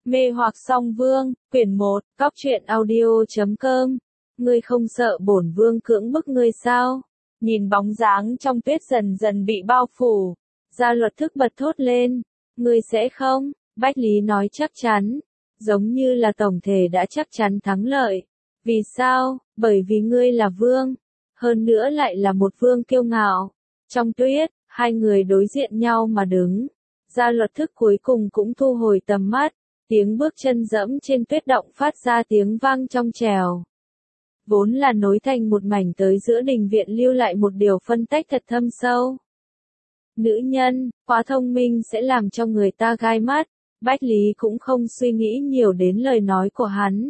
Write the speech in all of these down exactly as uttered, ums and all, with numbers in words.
Mê hoặc song vương, quyển một, cóc truyện audio chấm com. Ngươi không sợ bổn vương cưỡng bức ngươi sao? Nhìn bóng dáng trong tuyết dần dần bị bao phủ, Gia Luật thức bật thốt lên. Ngươi sẽ không? Bách Lý nói chắc chắn, giống như là tổng thể đã chắc chắn thắng lợi. Vì sao? Bởi vì ngươi là vương, hơn nữa lại là một vương kiêu ngạo. Trong tuyết, hai người đối diện nhau mà đứng. Gia Luật thức cuối cùng cũng thu hồi tầm mắt, tiếng bước chân dẫm trên tuyết động phát ra tiếng vang trong trèo. Vốn là nối thành một mảnh tới giữa đình viện lưu lại một điều phân tách thật thâm sâu. Nữ nhân, quá thông minh sẽ làm cho người ta gai mắt, Bách Lý cũng không suy nghĩ nhiều đến lời nói của hắn.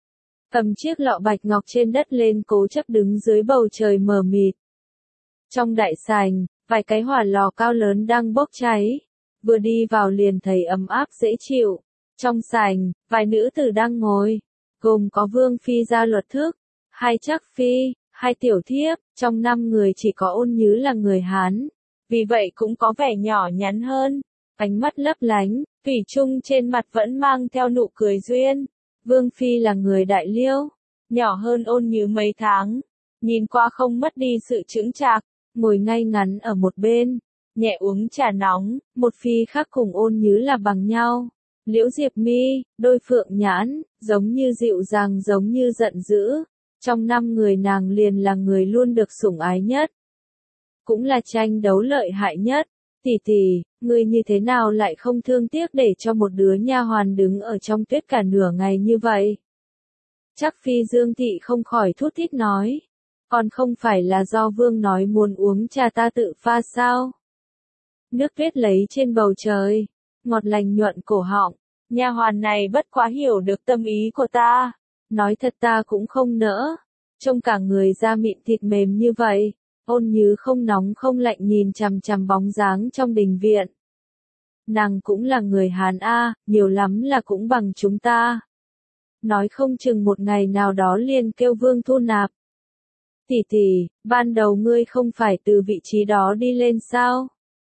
Cầm chiếc lọ bạch ngọc trên đất lên cố chấp đứng dưới bầu trời mờ mịt. Trong đại sảnh, vài cái hỏa lò cao lớn đang bốc cháy, vừa đi vào liền thấy ấm áp dễ chịu. Trong sảnh, vài nữ tử đang ngồi, gồm có Vương Phi Gia Luật thức, hai Trác Phi, hai tiểu thiếp, trong năm người chỉ có Ôn Nhứ là người Hán, vì vậy cũng có vẻ nhỏ nhắn hơn, ánh mắt lấp lánh, thủy chung trên mặt vẫn mang theo nụ cười duyên. Vương Phi là người Đại Liêu, nhỏ hơn Ôn Nhứ mấy tháng, nhìn qua không mất đi sự chững chạc, ngồi ngay ngắn ở một bên, nhẹ uống trà nóng. Một phi khác cùng Ôn Nhứ là bằng nhau. Liễu Diệp Mi, đôi phượng nhãn, giống như dịu dàng giống như giận dữ. Trong năm người nàng liền là người luôn được sủng ái nhất, cũng là tranh đấu lợi hại nhất. Tỷ tỷ, ngươi như thế nào lại không thương tiếc để cho một đứa nha hoàn đứng ở trong tuyết cả nửa ngày như vậy? Trác Phi Dương Thị không khỏi thút thít nói, còn không phải là do vương nói muốn uống trà ta tự pha sao? Nước tuyết lấy trên bầu trời, ngọt lành nhuận cổ họng, nha hoàn này bất quá hiểu được tâm ý của ta, nói thật ta cũng không nỡ, trông cả người da mịn thịt mềm như vậy. Ôn Nhứ không nóng không lạnh nhìn chằm chằm bóng dáng trong đình viện. Nàng cũng là người Hán a, nhiều lắm là cũng bằng chúng ta. Nói không chừng một ngày nào đó liền kêu vương thu nạp. Tỷ tỷ, ban đầu ngươi không phải từ vị trí đó đi lên sao?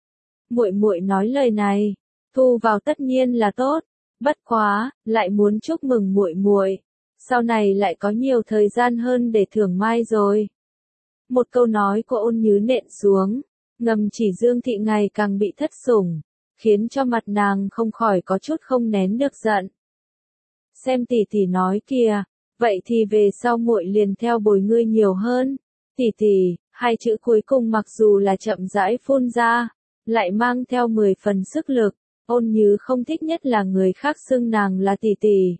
Muội muội nói lời này, thu vào tất nhiên là tốt, bất quá, lại muốn chúc mừng muội muội, sau này lại có nhiều thời gian hơn để thưởng mai rồi. Một câu nói của Ôn Nhứ nện xuống, ngầm chỉ Dương Thị ngày càng bị thất sủng, khiến cho mặt nàng không khỏi có chút không nén được giận. Xem tỷ tỷ nói kìa, vậy thì về sau muội liền theo bồi ngươi nhiều hơn. Tỷ tỷ, hai chữ cuối cùng mặc dù là chậm rãi phun ra, lại mang theo mười phần sức lực. Ôn Nhứ không thích nhất là người khác xưng nàng là tỷ tỷ.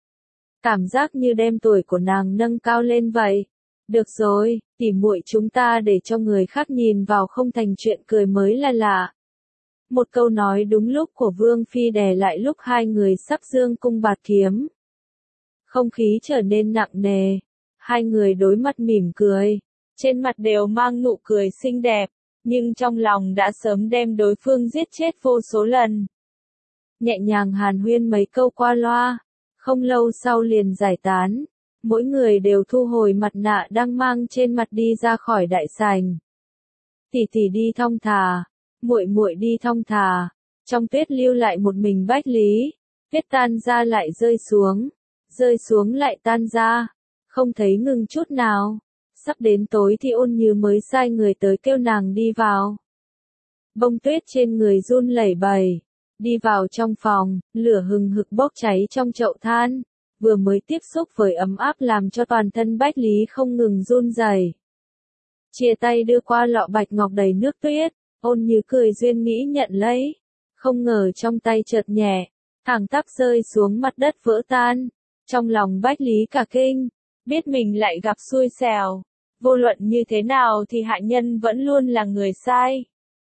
Cảm giác như đem tuổi của nàng nâng cao lên vậy. Được rồi, tỉ muội chúng ta để cho người khác nhìn vào không thành chuyện cười mới là lạ. Một câu nói đúng lúc của Vương Phi đè lại lúc hai người sắp dương cung bạt kiếm. Không khí trở nên nặng nề, hai người đối mặt mỉm cười, trên mặt đều mang nụ cười xinh đẹp, nhưng trong lòng đã sớm đem đối phương giết chết vô số lần. Nhẹ nhàng hàn huyên mấy câu qua loa, không lâu sau liền giải tán. Mỗi người đều thu hồi mặt nạ đang mang trên mặt đi ra khỏi đại sảnh. Tỷ tỷ đi thong thả, muội muội đi thong thả. Trong tuyết lưu lại một mình Bách Lý, tuyết tan ra lại rơi xuống, rơi xuống lại tan ra, không thấy ngừng chút nào. Sắp đến tối thì Ôn Nhứ mới sai người tới kêu nàng đi vào. Bông tuyết trên người run lẩy bẩy, đi vào trong phòng, lửa hừng hực bốc cháy trong chậu than. Vừa mới tiếp xúc với ấm áp làm cho toàn thân Bách Lý không ngừng run rẩy. Chia tay đưa qua lọ bạch ngọc đầy nước tuyết, Ôn Nhứ cười duyên nghĩ nhận lấy, không ngờ trong tay chợt nhẹ, thẳng tắp rơi xuống mặt đất vỡ tan. Trong lòng Bách Lý cả kinh, biết mình lại gặp xui xẻo, vô luận như thế nào thì hạ nhân vẫn luôn là người sai.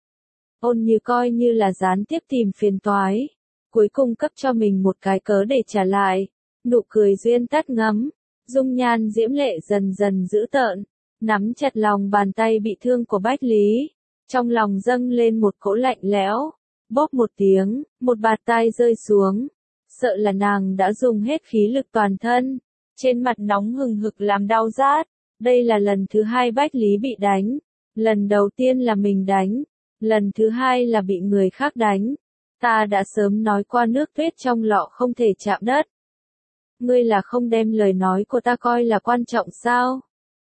Ôn Nhứ coi như là gián tiếp tìm phiền toái, cuối cùng cấp cho mình một cái cớ để trả lại. Nụ cười duyên tắt ngấm, dung nhan diễm lệ dần dần dữ tợn, nắm chặt lòng bàn tay bị thương của Bách Lý, trong lòng dâng lên một cỗ lạnh lẽo. Bóp một tiếng, một bạt tai rơi xuống, sợ là nàng đã dùng hết khí lực toàn thân, trên mặt nóng hừng hực làm đau rát. Đây là lần thứ hai Bách Lý bị đánh, lần đầu tiên là mình đánh, lần thứ hai là bị người khác đánh. Ta đã sớm nói qua nước tuyết trong lọ không thể chạm đất. Ngươi là không đem lời nói của ta coi là quan trọng sao?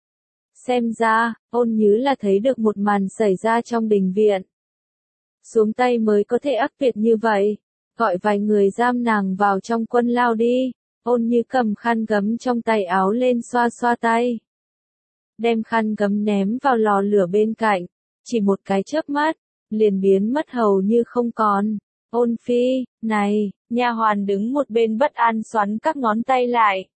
Xem ra, Ôn Nhứ là thấy được một màn xảy ra trong đình viện. Xuống tay mới có thể ác tuyệt như vậy. Gọi vài người giam nàng vào trong quân lao đi. Ôn Như cầm khăn gấm trong tay áo lên xoa xoa tay. Đem khăn gấm ném vào lò lửa bên cạnh. Chỉ một cái chớp mắt, liền biến mất hầu như không còn. Ôn phi, này, nha hoàn đứng một bên bất an xoắn các ngón tay lại.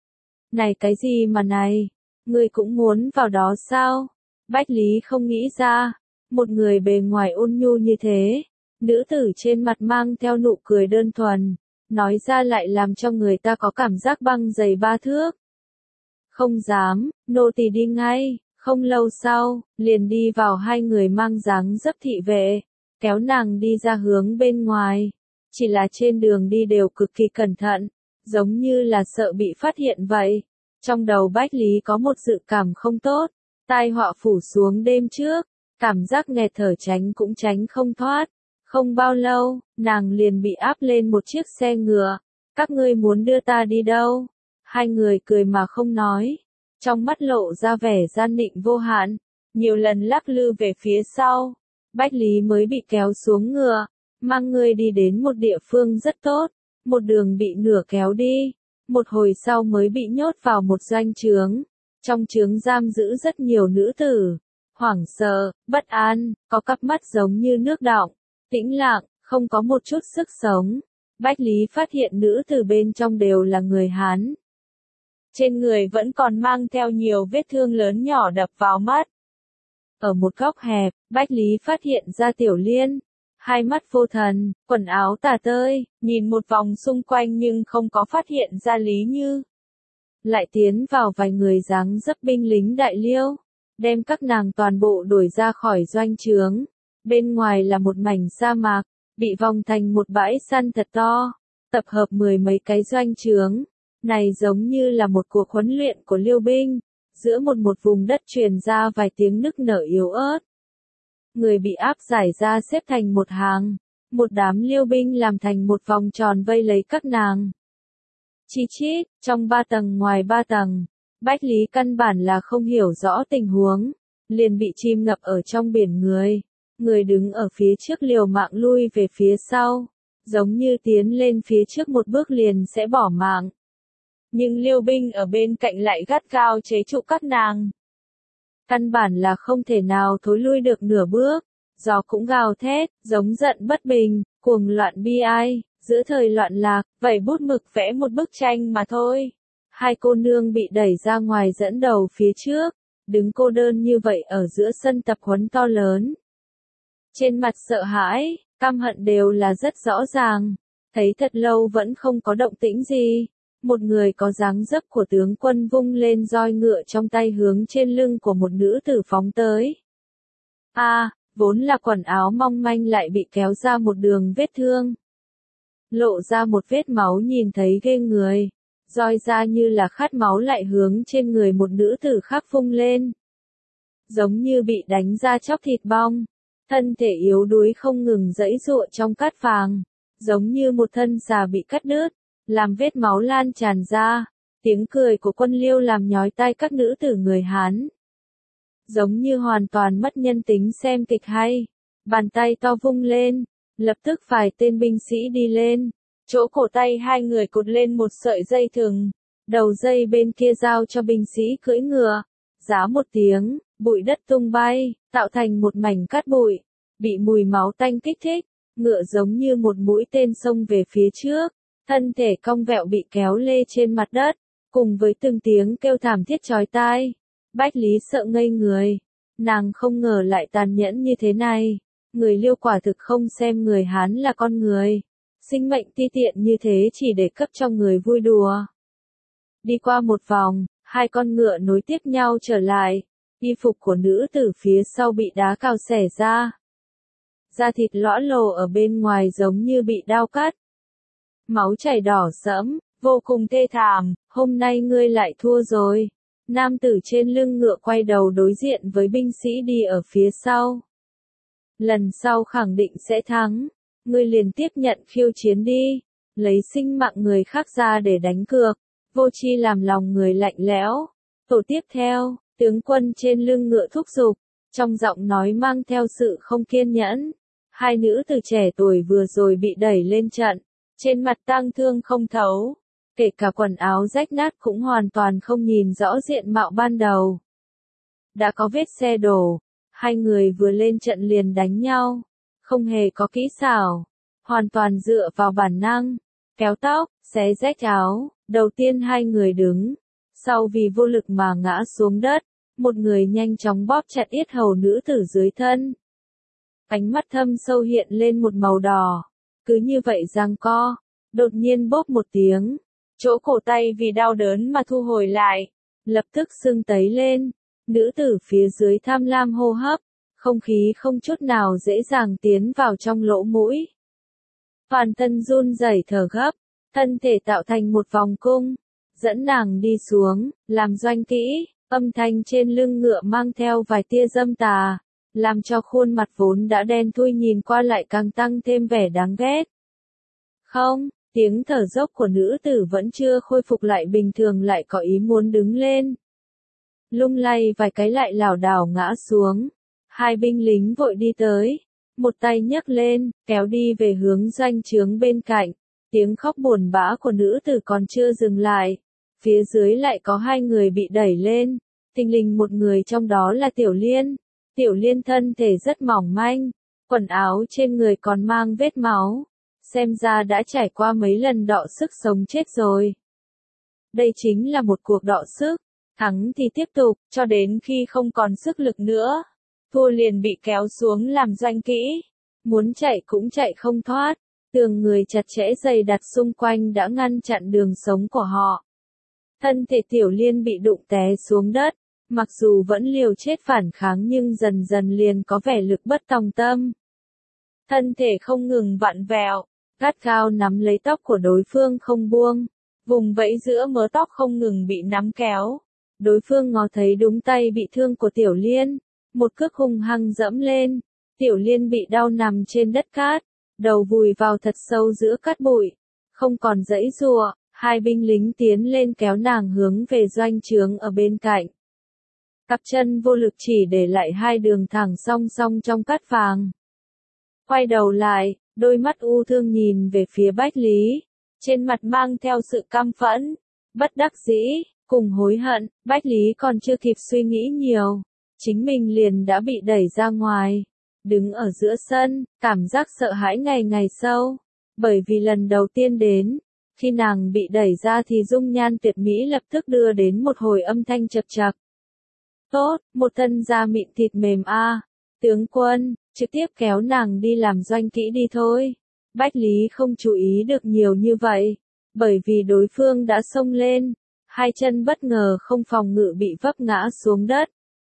Này cái gì mà này, ngươi cũng muốn vào đó sao? Bách Lý không nghĩ ra, một người bề ngoài ôn nhu như thế, nữ tử trên mặt mang theo nụ cười đơn thuần, nói ra lại làm cho người ta có cảm giác băng dày ba thước. Không dám, nô tỳ đi ngay. Không lâu sau, liền đi vào hai người mang dáng dấp thị vệ, kéo nàng đi ra hướng bên ngoài. Chỉ là trên đường đi đều cực kỳ cẩn thận, giống như là sợ bị phát hiện vậy. Trong đầu Bách Lý có một dự cảm không tốt, tai họa phủ xuống đêm trước, cảm giác nghẹt thở tránh cũng tránh không thoát. Không bao lâu, nàng liền bị áp lên một chiếc xe ngựa. Các ngươi muốn đưa ta đi đâu? Hai người cười mà không nói. Trong mắt lộ ra vẻ gian định vô hạn, nhiều lần lắc lư về phía sau. Bách Lý mới bị kéo xuống ngựa, mang người đi đến một địa phương rất tốt, một đường bị nửa kéo đi, một hồi sau mới bị nhốt vào một doanh trướng. Trong trướng giam giữ rất nhiều nữ tử, hoảng sợ, bất an, có cặp mắt giống như nước đọng, tĩnh lặng, không có một chút sức sống. Bách Lý phát hiện nữ tử bên trong đều là người Hán. Trên người vẫn còn mang theo nhiều vết thương lớn nhỏ đập vào mắt. Ở một góc hẹp, Bách Lý phát hiện ra Tiểu Liên. Hai mắt vô thần, quần áo tả tơi, nhìn một vòng xung quanh nhưng không có phát hiện ra Lý Như. Lại tiến vào vài người dáng dấp binh lính đại liêu, đem các nàng toàn bộ đuổi ra khỏi doanh trướng. Bên ngoài là một mảnh sa mạc, bị vòng thành một bãi săn thật to, tập hợp mười mấy cái doanh trướng. Này giống như là một cuộc huấn luyện của liêu binh, giữa một một vùng đất truyền ra vài tiếng nức nở yếu ớt. Người bị áp giải ra xếp thành một hàng, một đám liêu binh làm thành một vòng tròn vây lấy các nàng. Chi chít, trong ba tầng ngoài ba tầng, Bách Lý căn bản là không hiểu rõ tình huống, liền bị chìm ngập ở trong biển người. Người đứng ở phía trước liều mạng lui về phía sau, giống như tiến lên phía trước một bước liền sẽ bỏ mạng. Nhưng liêu binh ở bên cạnh lại gắt gao chế trụ các nàng. Căn bản là không thể nào thối lui được nửa bước, gió cũng gào thét, giống giận bất bình, cuồng loạn bi ai, giữa thời loạn lạc, vẩy bút mực vẽ một bức tranh mà thôi. Hai cô nương bị đẩy ra ngoài dẫn đầu phía trước, đứng cô đơn như vậy ở giữa sân tập huấn to lớn. Trên mặt sợ hãi, căm hận đều là rất rõ ràng, thấy thật lâu vẫn không có động tĩnh gì. Một người có dáng dấp của tướng quân vung lên roi ngựa trong tay hướng trên lưng của một nữ tử phóng tới. A, à, vốn là quần áo mong manh lại bị kéo ra một đường vết thương. Lộ ra một vết máu nhìn thấy ghê người. Roi ra như là khát máu lại hướng trên người một nữ tử khác vung lên. Giống như bị đánh ra chóc thịt bong. Thân thể yếu đuối không ngừng giãy giụa trong cát vàng. Giống như một thân xà bị cắt đứt. Làm vết máu lan tràn ra, tiếng cười của quân liêu làm nhói tai các nữ tử người Hán. Giống như hoàn toàn mất nhân tính xem kịch hay, bàn tay to vung lên, lập tức vài tên binh sĩ đi lên, chỗ cổ tay hai người cột lên một sợi dây thừng, đầu dây bên kia giao cho binh sĩ cưỡi ngựa, giá một tiếng, bụi đất tung bay, tạo thành một mảnh cát bụi, bị mùi máu tanh kích thích, ngựa giống như một mũi tên xông về phía trước. Thân thể cong vẹo bị kéo lê trên mặt đất, cùng với từng tiếng kêu thảm thiết chói tai. Bách Lý sợ ngây người, nàng không ngờ lại tàn nhẫn như thế này. Người Liêu quả thực không xem người Hán là con người. Sinh mệnh ti tiện như thế chỉ để cấp cho người vui đùa. Đi qua một vòng, hai con ngựa nối tiếp nhau trở lại. Y phục của nữ tử phía sau bị đá cào xẻ ra. Da thịt lõa lồ ở bên ngoài giống như bị đao cắt. Máu chảy đỏ sẫm, vô cùng thê thảm, hôm nay ngươi lại thua rồi. Nam tử trên lưng ngựa quay đầu đối diện với binh sĩ đi ở phía sau. Lần sau khẳng định sẽ thắng. ngươi liền tiếp nhận khiêu chiến đi, lấy sinh mạng người khác ra để đánh cược, vô chi làm lòng người lạnh lẽo. Tổ tiếp theo, tướng quân trên lưng ngựa thúc giục, trong giọng nói mang theo sự không kiên nhẫn. Hai nữ từ trẻ tuổi vừa rồi bị đẩy lên trận, trên mặt tang thương không thấu, kể cả quần áo rách nát cũng hoàn toàn không nhìn rõ diện mạo ban đầu. Đã có vết xe đổ, hai người vừa lên trận liền đánh nhau, không hề có kỹ xảo, hoàn toàn dựa vào bản năng, kéo tóc, xé rách áo, đầu tiên hai người đứng, sau vì vô lực mà ngã xuống đất, một người nhanh chóng bóp chặt yết hầu nữ tử dưới thân. Ánh mắt thâm sâu hiện lên một màu đỏ, cứ như vậy giằng co, đột nhiên bốp một tiếng, chỗ cổ tay vì đau đớn mà thu hồi lại, lập tức sưng tấy lên, nữ tử phía dưới tham lam hô hấp, không khí không chút nào dễ dàng tiến vào trong lỗ mũi. Toàn thân run rẩy thở gấp, thân thể tạo thành một vòng cung, dẫn nàng đi xuống, làm doanh kỹ, âm thanh trên lưng ngựa mang theo vài tia dâm tà, làm cho khuôn mặt vốn đã đen thui nhìn qua lại càng tăng thêm vẻ đáng ghét. Không, tiếng thở dốc của nữ tử vẫn chưa khôi phục lại bình thường lại có ý muốn đứng lên. Lung lay vài cái lại lảo đảo ngã xuống, hai binh lính vội đi tới, một tay nhấc lên, kéo đi về hướng doanh trướng bên cạnh, tiếng khóc buồn bã của nữ tử còn chưa dừng lại, phía dưới lại có hai người bị đẩy lên, thình lình một người trong đó là Tiểu Liên. Tiểu Liên thân thể rất mỏng manh, quần áo trên người còn mang vết máu, xem ra đã trải qua mấy lần đọ sức sống chết rồi. Đây chính là một cuộc đọ sức, thắng thì tiếp tục, cho đến khi không còn sức lực nữa, thua liền bị kéo xuống làm doanh kỹ, muốn chạy cũng chạy không thoát, tường người chặt chẽ dày đặt xung quanh đã ngăn chặn đường sống của họ. Thân thể Tiểu Liên bị đụng té xuống đất. Mặc dù vẫn liều chết phản kháng nhưng dần dần liền có vẻ lực bất tòng tâm. Thân thể không ngừng vặn vẹo, gắt gao nắm lấy tóc của đối phương không buông, vùng vẫy giữa mớ tóc không ngừng bị nắm kéo. Đối phương ngó thấy đúng tay bị thương của Tiểu Liên, một cước hung hăng dẫm lên, Tiểu Liên bị đau nằm trên đất cát, đầu vùi vào thật sâu giữa cát bụi, không còn giãy giụa, hai binh lính tiến lên kéo nàng hướng về doanh trướng ở bên cạnh. Cặp chân vô lực chỉ để lại hai đường thẳng song song trong cát vàng. Quay đầu lại, đôi mắt u thương nhìn về phía Bách Lý, trên mặt mang theo sự căm phẫn, bất đắc dĩ, cùng hối hận. Bách Lý còn chưa kịp suy nghĩ nhiều, chính mình liền đã bị đẩy ra ngoài, đứng ở giữa sân, cảm giác sợ hãi ngày ngày sâu, bởi vì lần đầu tiên đến, khi nàng bị đẩy ra thì dung nhan tuyệt mỹ lập tức đưa đến một hồi âm thanh chật chật. Tốt, một thân da mịn thịt mềm a, à. Tướng quân, trực tiếp kéo nàng đi làm doanh kỹ đi thôi. Bách Lý không chú ý được nhiều như vậy, bởi vì đối phương đã xông lên, hai chân bất ngờ không phòng ngự bị vấp ngã xuống đất.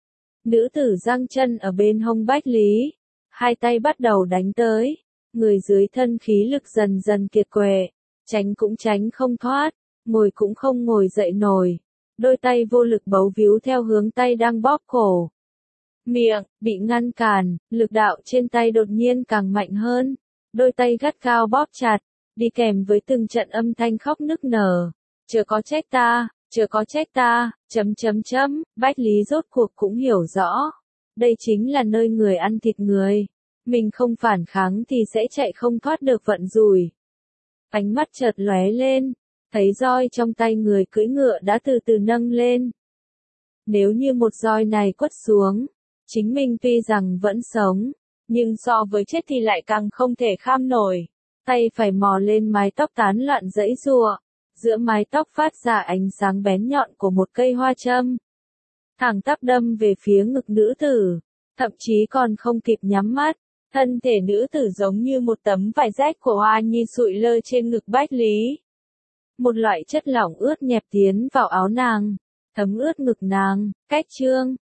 Nữ tử giang chân ở bên hông Bách Lý, hai tay bắt đầu đánh tới, người dưới thân khí lực dần dần kiệt quệ, tránh cũng tránh không thoát, ngồi cũng không ngồi dậy nổi. Đôi tay vô lực bấu víu theo hướng tay đang bóp cổ. Miệng, bị ngăn cản, lực đạo trên tay đột nhiên càng mạnh hơn. Đôi tay gắt gao bóp chặt, đi kèm với từng trận âm thanh khóc nức nở. Chớ có trách ta, chớ có trách ta, chấm chấm chấm, Bách Lý rốt cuộc cũng hiểu rõ. Đây chính là nơi người ăn thịt người. Mình không phản kháng thì sẽ chạy không thoát được vận rủi. Ánh mắt chợt lóe lên. Thấy roi trong tay người cưỡi ngựa đã từ từ nâng lên. Nếu như một roi này quất xuống, chính mình tuy rằng vẫn sống, nhưng so với chết thì lại càng không thể kham nổi. Tay phải mò lên mái tóc tán loạn giãy giụa, giữa mái tóc phát ra ánh sáng bén nhọn của một cây hoa châm. Thẳng tắp đâm về phía ngực nữ tử, thậm chí còn không kịp nhắm mắt, thân thể nữ tử giống như một tấm vải rách của hoa nhi sụi lơ trên ngực Bách Lý. Một loại chất lỏng ướt nhẹp tiến vào áo nàng, thấm ướt ngực nàng, cách trương,